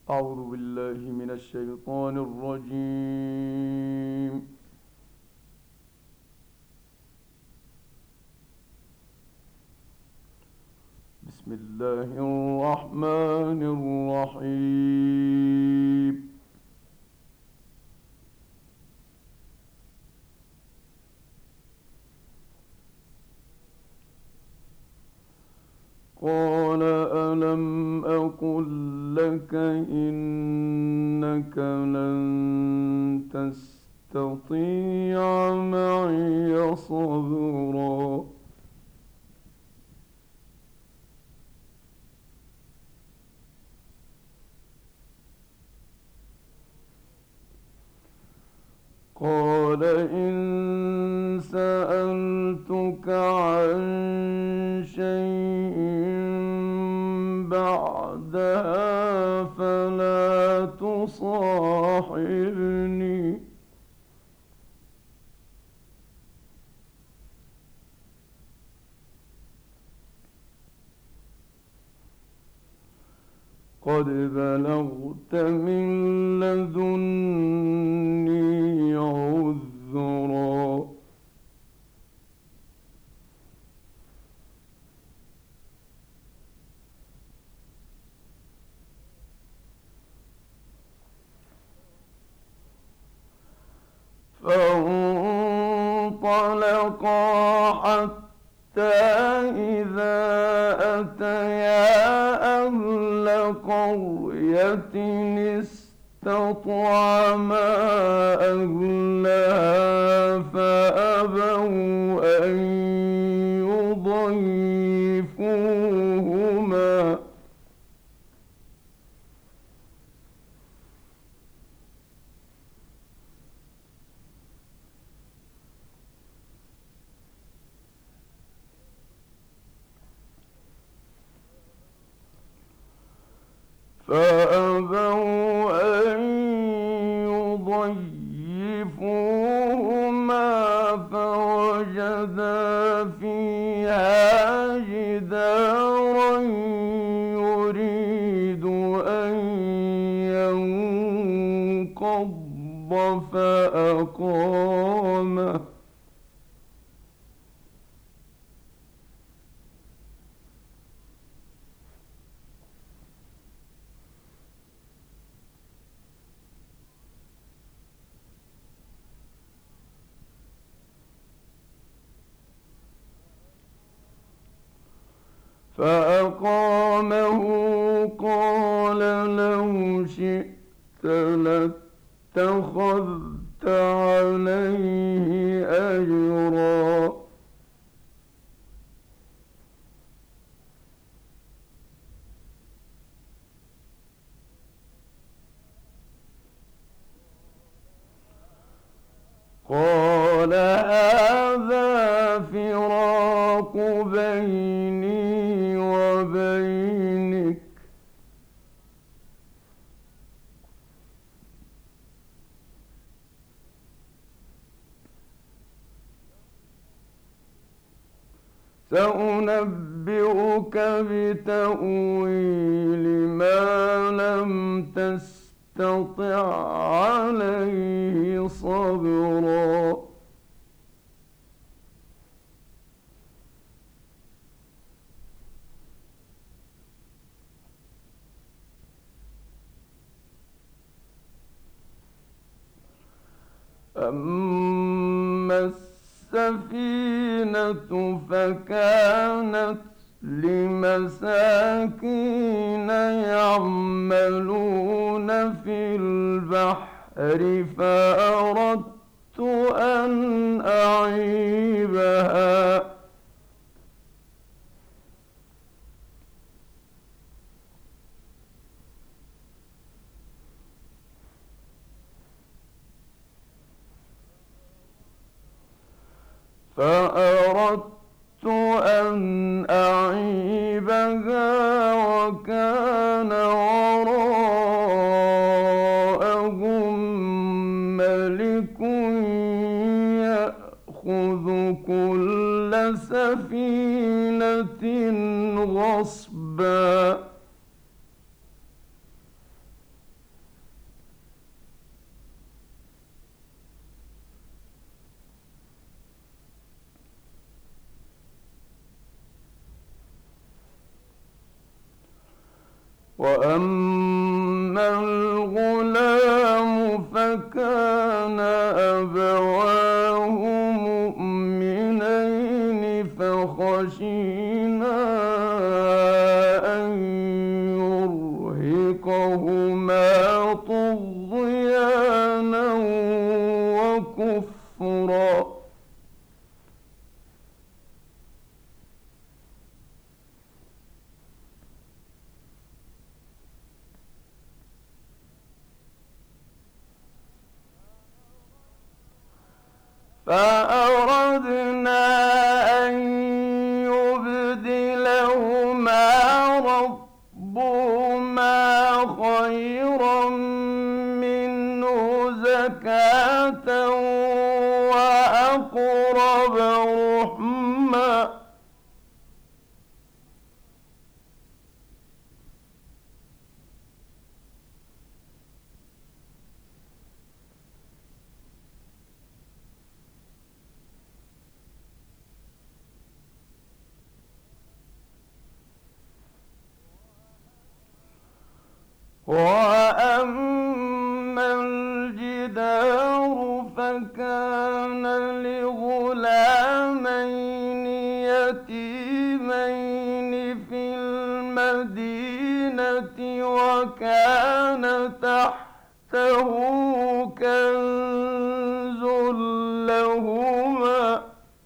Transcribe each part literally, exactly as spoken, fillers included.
أعوذ بالله من الشيطان الرجيم. بسم الله الرحمن الرحيم. قال ألم أقل لك إنك لن تستطيع معي صبرا. قال إن سألتك عن شيء بعدها فلا تصاحبني. قد بلغت من لدني عذرا. فانطلقا حتى إذا أتيا أهل قرية استطعما أهلها فأبوا أن يضيفوهما فأبوا أن يضيفوهما فوجدا فيها جدارا يريد أن ينقض فأقامه. فأقامه قال لو شئت لاتخذت عليه أجرا. قال هذا فراق بيني وبينك سأنبئك بتأويل ما لم تستطع عليه صبرا. أما السفينة فكانت لمساكين يعملون في البحر فأردت أن أعيبها فأردت أن أعيبها وكان وراءهم ملك يأخذ كل سفينة غصبا. وأما الغلام فكان أبواه مؤمنين فخشينا أن يرهقهما طغيانا وكفرا. فأردنا أن يبدلهما ربهما خيرا منه زكاة وأقرب رحما. وأما الجدار فكان لغلامين يتيمين في المدينة وكان تحته كنز لهما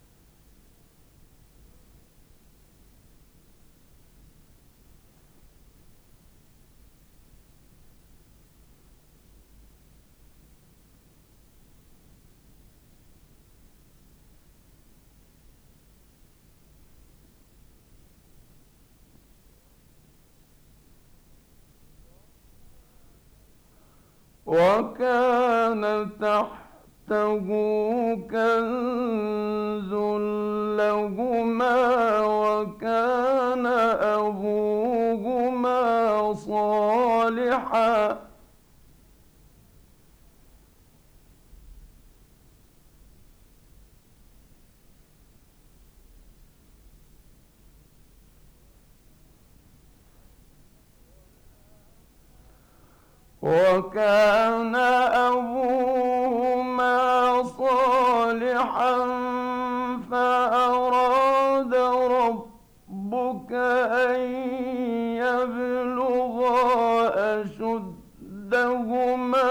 وكان تحته كنز لهما وكان أبوهما صالحا وكان أبوهما صالحا فأراد ربك أن يبلغا أشدهما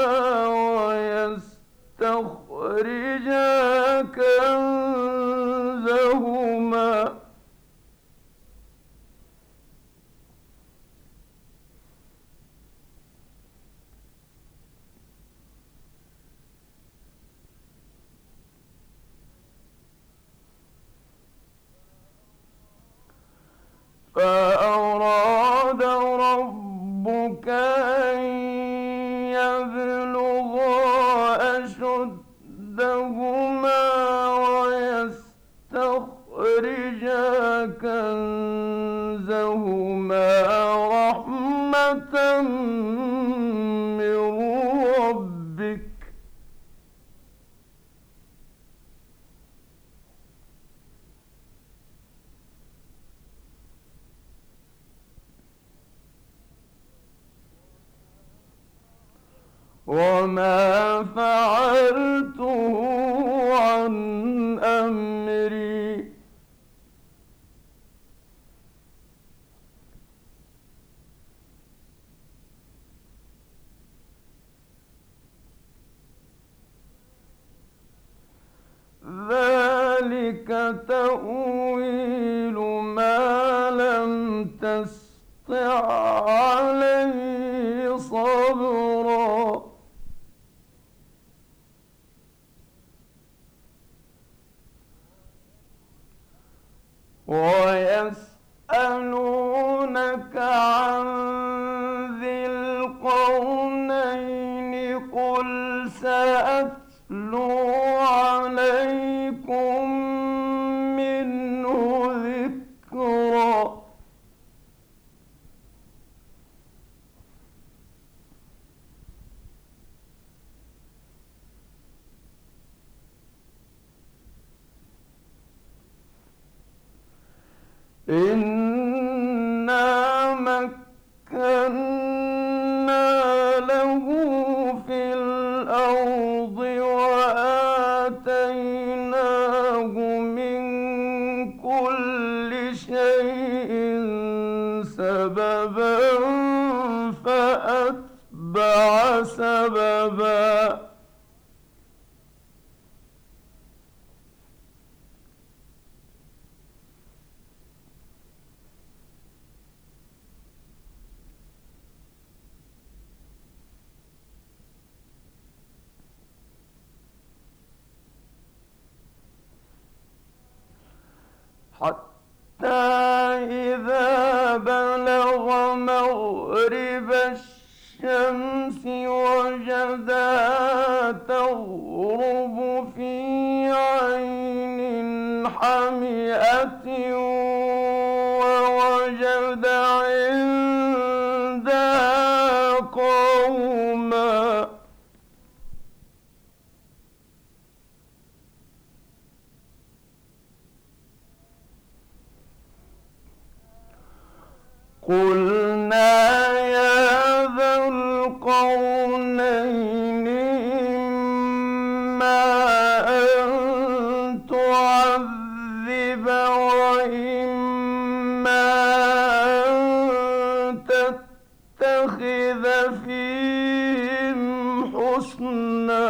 ويستخرجا كنزهما فأراد ربك أن يبلغا أشدهما ويستخرجا كنزهما رحمة من ربك وما فعلته عن أمري ذلك تأويل ما لم تسطع عليه صبرا ويسألونك عن ذي القرنين قل سأتلو عليكم منه ذكرا إنا مكنا سببا فأتبع سببا حتى إذا بلغ مغرب الشمس وجدها تغرب في عين حمئة ووجد عندها قوما قلنا يا ذا القرنين إما أن تعذب وإما أن تتخذ فيهم حسنا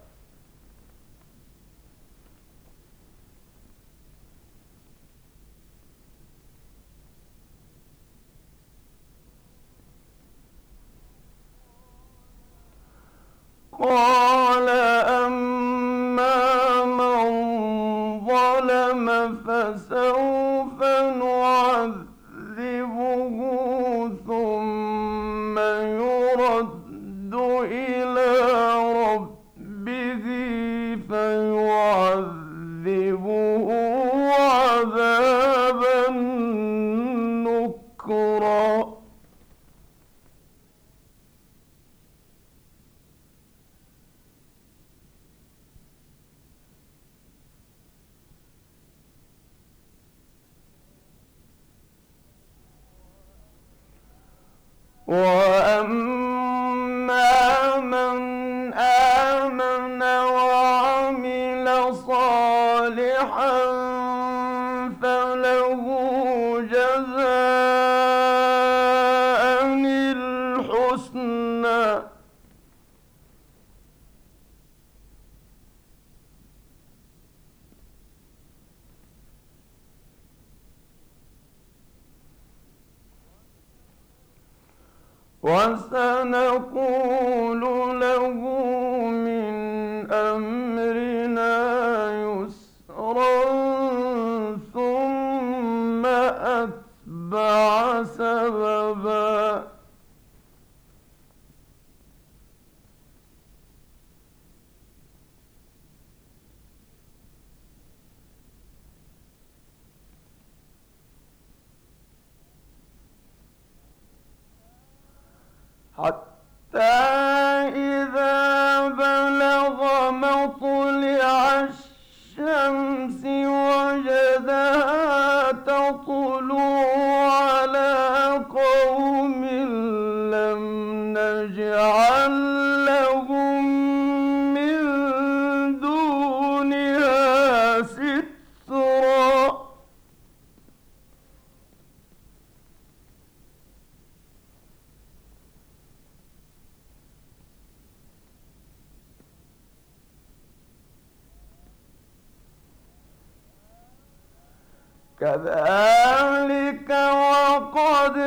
قال أما من ظلم فسوف نعذبه ثم يرد إلى ربه فيعذبه عذابا نكرا وأما من آمن وعمل صالحا فله جزاء الحسنى وسنقول له من أمرنا يسرا ثم أتبع سببا حتى إذا بلغ مطلع الشمس وجدها تطلع على قوم لم نجعل لهم من دونها سترا كذلك وقد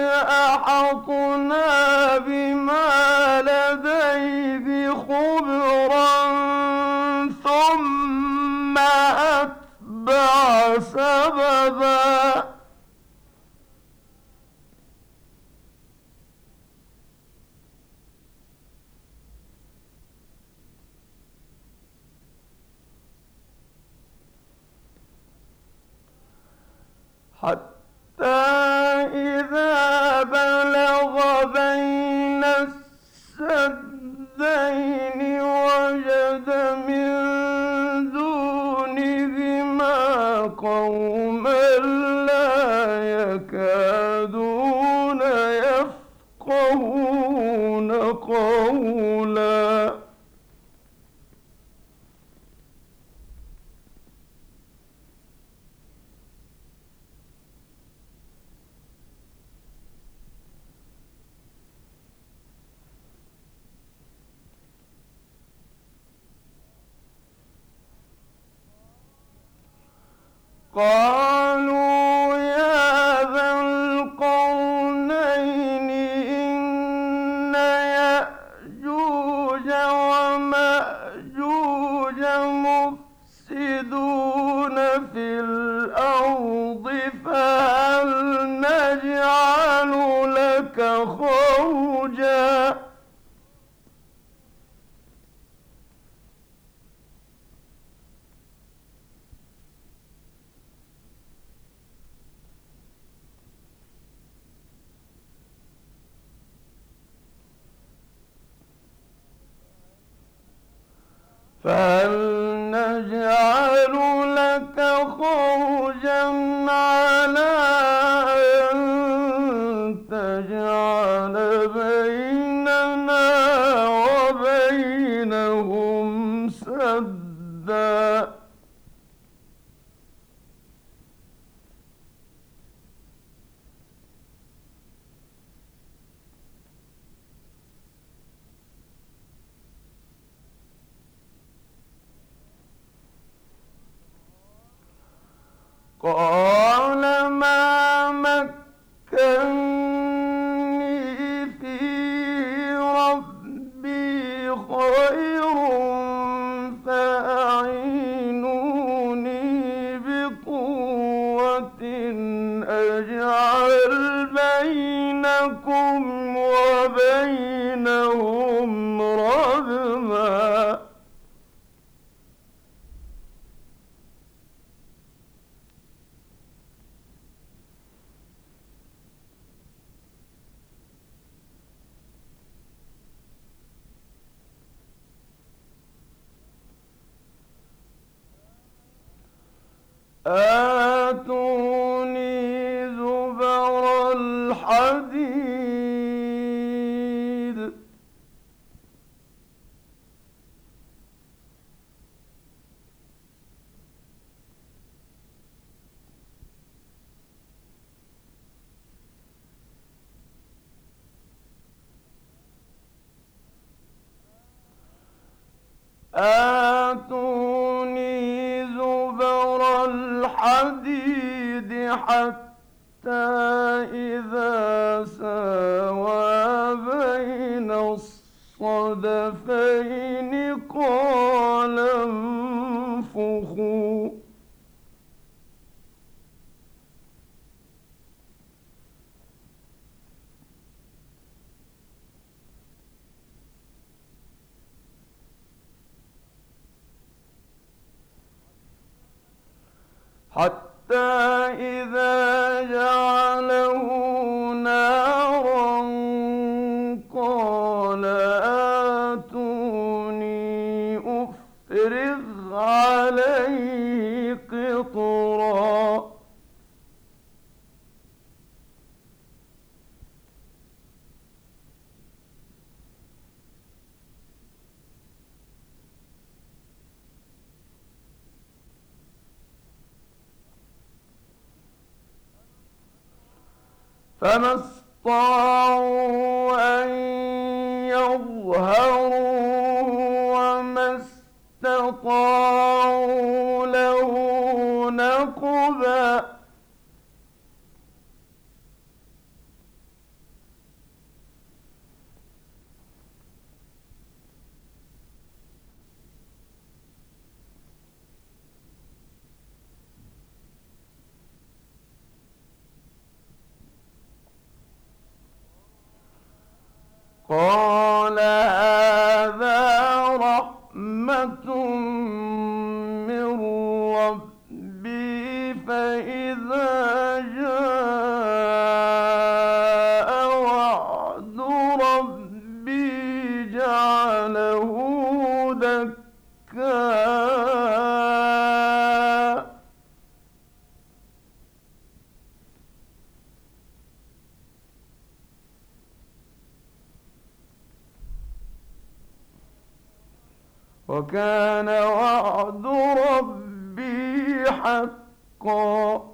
أحطنا بما لديه خبرا ثم أتبع سببا حتى إذا بلغ بين السدين وجد من دونهما قوما لا يكادون يفقهون قولا لك خرجا فهل نجعل لك خرجا على أن تجعل بيننا وبينهم سدا قال ما مكني في ربي خير فأعينوني بقوة أجعل بينكم وبينهم ردما آتوني زبر الحديد آتوني زبر الحديد حتى إذا ساوى بين الصدفين قال انفخوا حتى إذا جعله نارا قال آتوني أفرغ عليه قطرا فما استطاعوا أن يظهروا وما استطاعوا له نقبا قال هذا رحمة من ربي فإذا جاء وعد ربي جعله دكا وكان وعد ربي حقا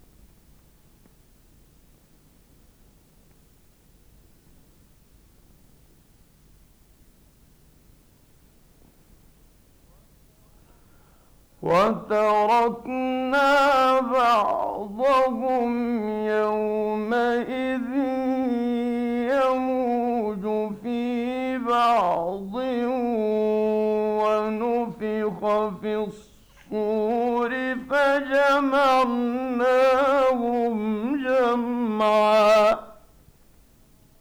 وتركنا بعضهم يومئذ يموج في بعض ونفخ في الصور فجمعناهم جمعا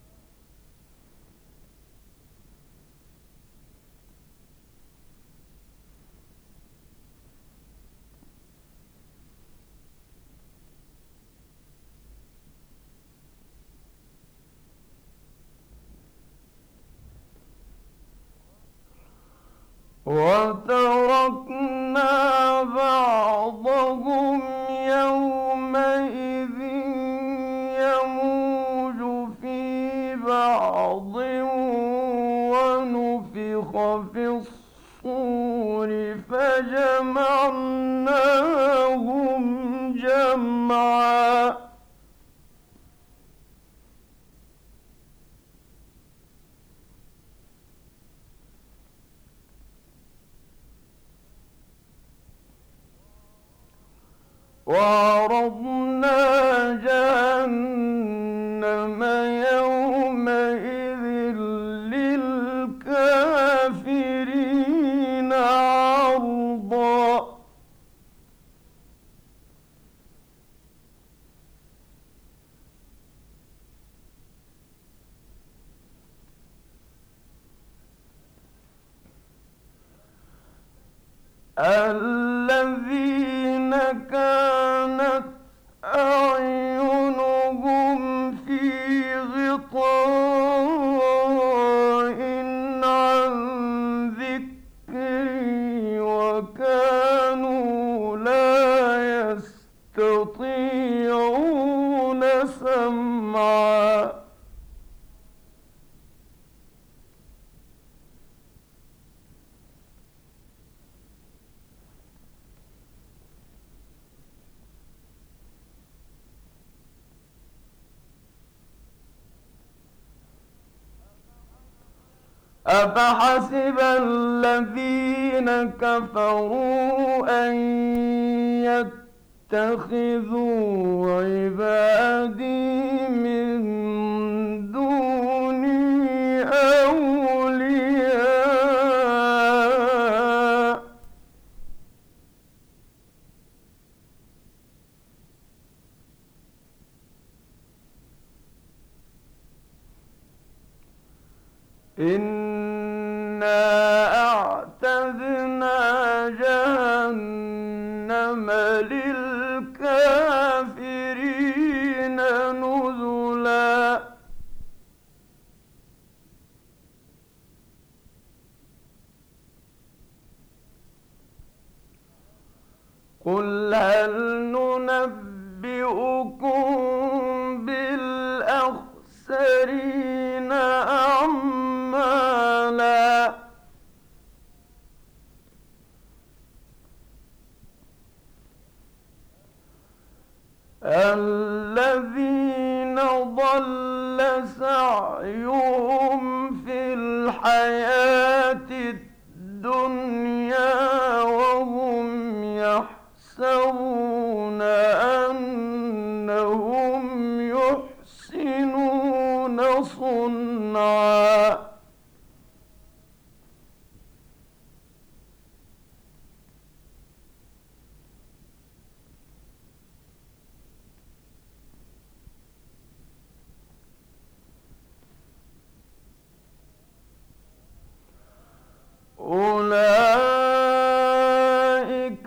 وتركنا بعضهم يومئذ يموج في بعض ونفخ في الصور فجمعناهم جمعا وعرضنا جهنم يومئذ للكافرين عرضا الذين كانت أعينهم في غطاء عن ذكري وكانوا لا يستطيعون سمعا أفحسب الذين كفروا أن يتخذوا عبادي من دوني أولياء إنا أعتدنا جهنم للكافرين نزلا قل هل ننبئكم بالأخسرين أعمالا الذين ضل سعيهم في الحياة الدنيا وهم يحسبون أنهم يحسنون صنعا أولئك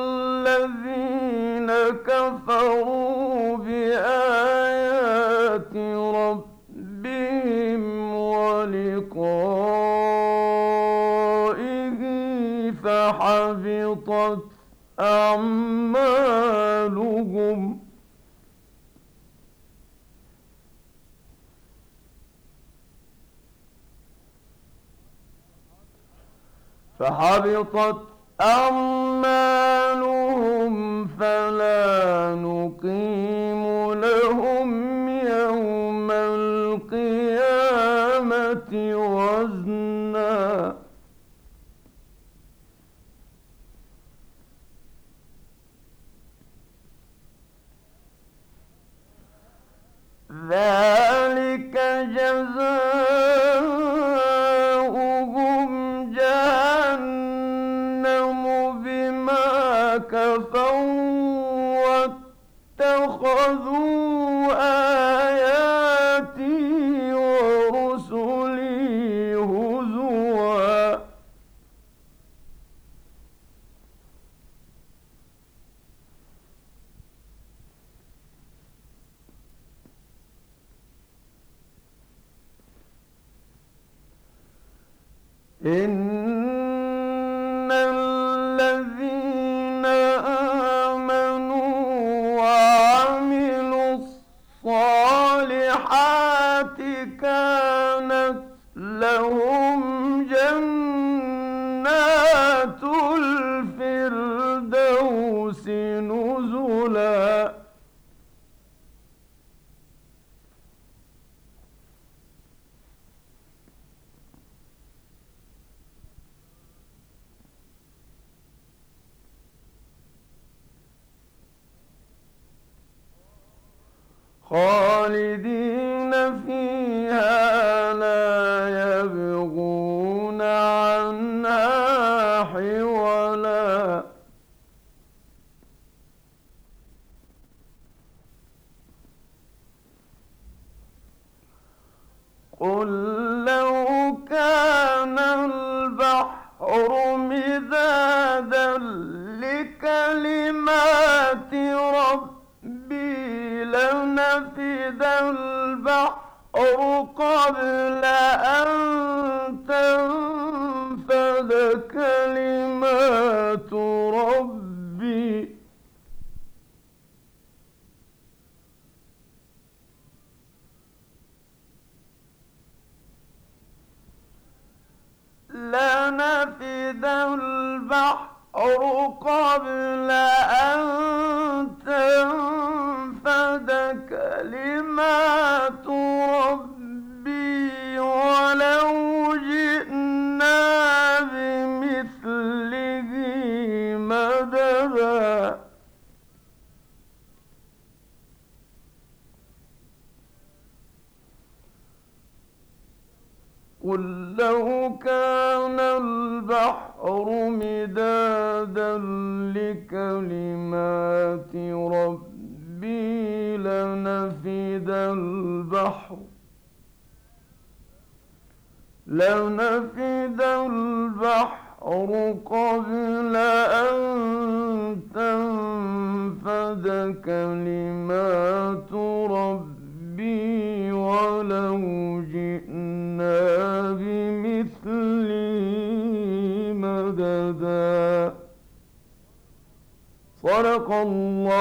الذين كفروا بآيات ربهم ولقائه فحبطت أعمالهم فحبطت أعمالهم فلا نقيم لهم يوم القيامة وزنا ذلك جزاؤهم جهنم بما كفروا واتخذوا آياتي ورسلي هزوا إن الصالحات كانت لهم جنات الفردوس نزلا خالدين فيها لا يبغون عنها حولا قل لو كان البحر مدادا لكلمات ربي لنفد البحر قبل أن تنفد كلمات ربي لنفد البحر قبل أن تنفد كلمات ربي ولو جئنا بمثله مددا قل لو كان البحر مدادا لكلمات ربي لنفد البحر لنفد البحر قبل أن تنفد كلمات ربي ولو جئنا بمثله مددا صدق الله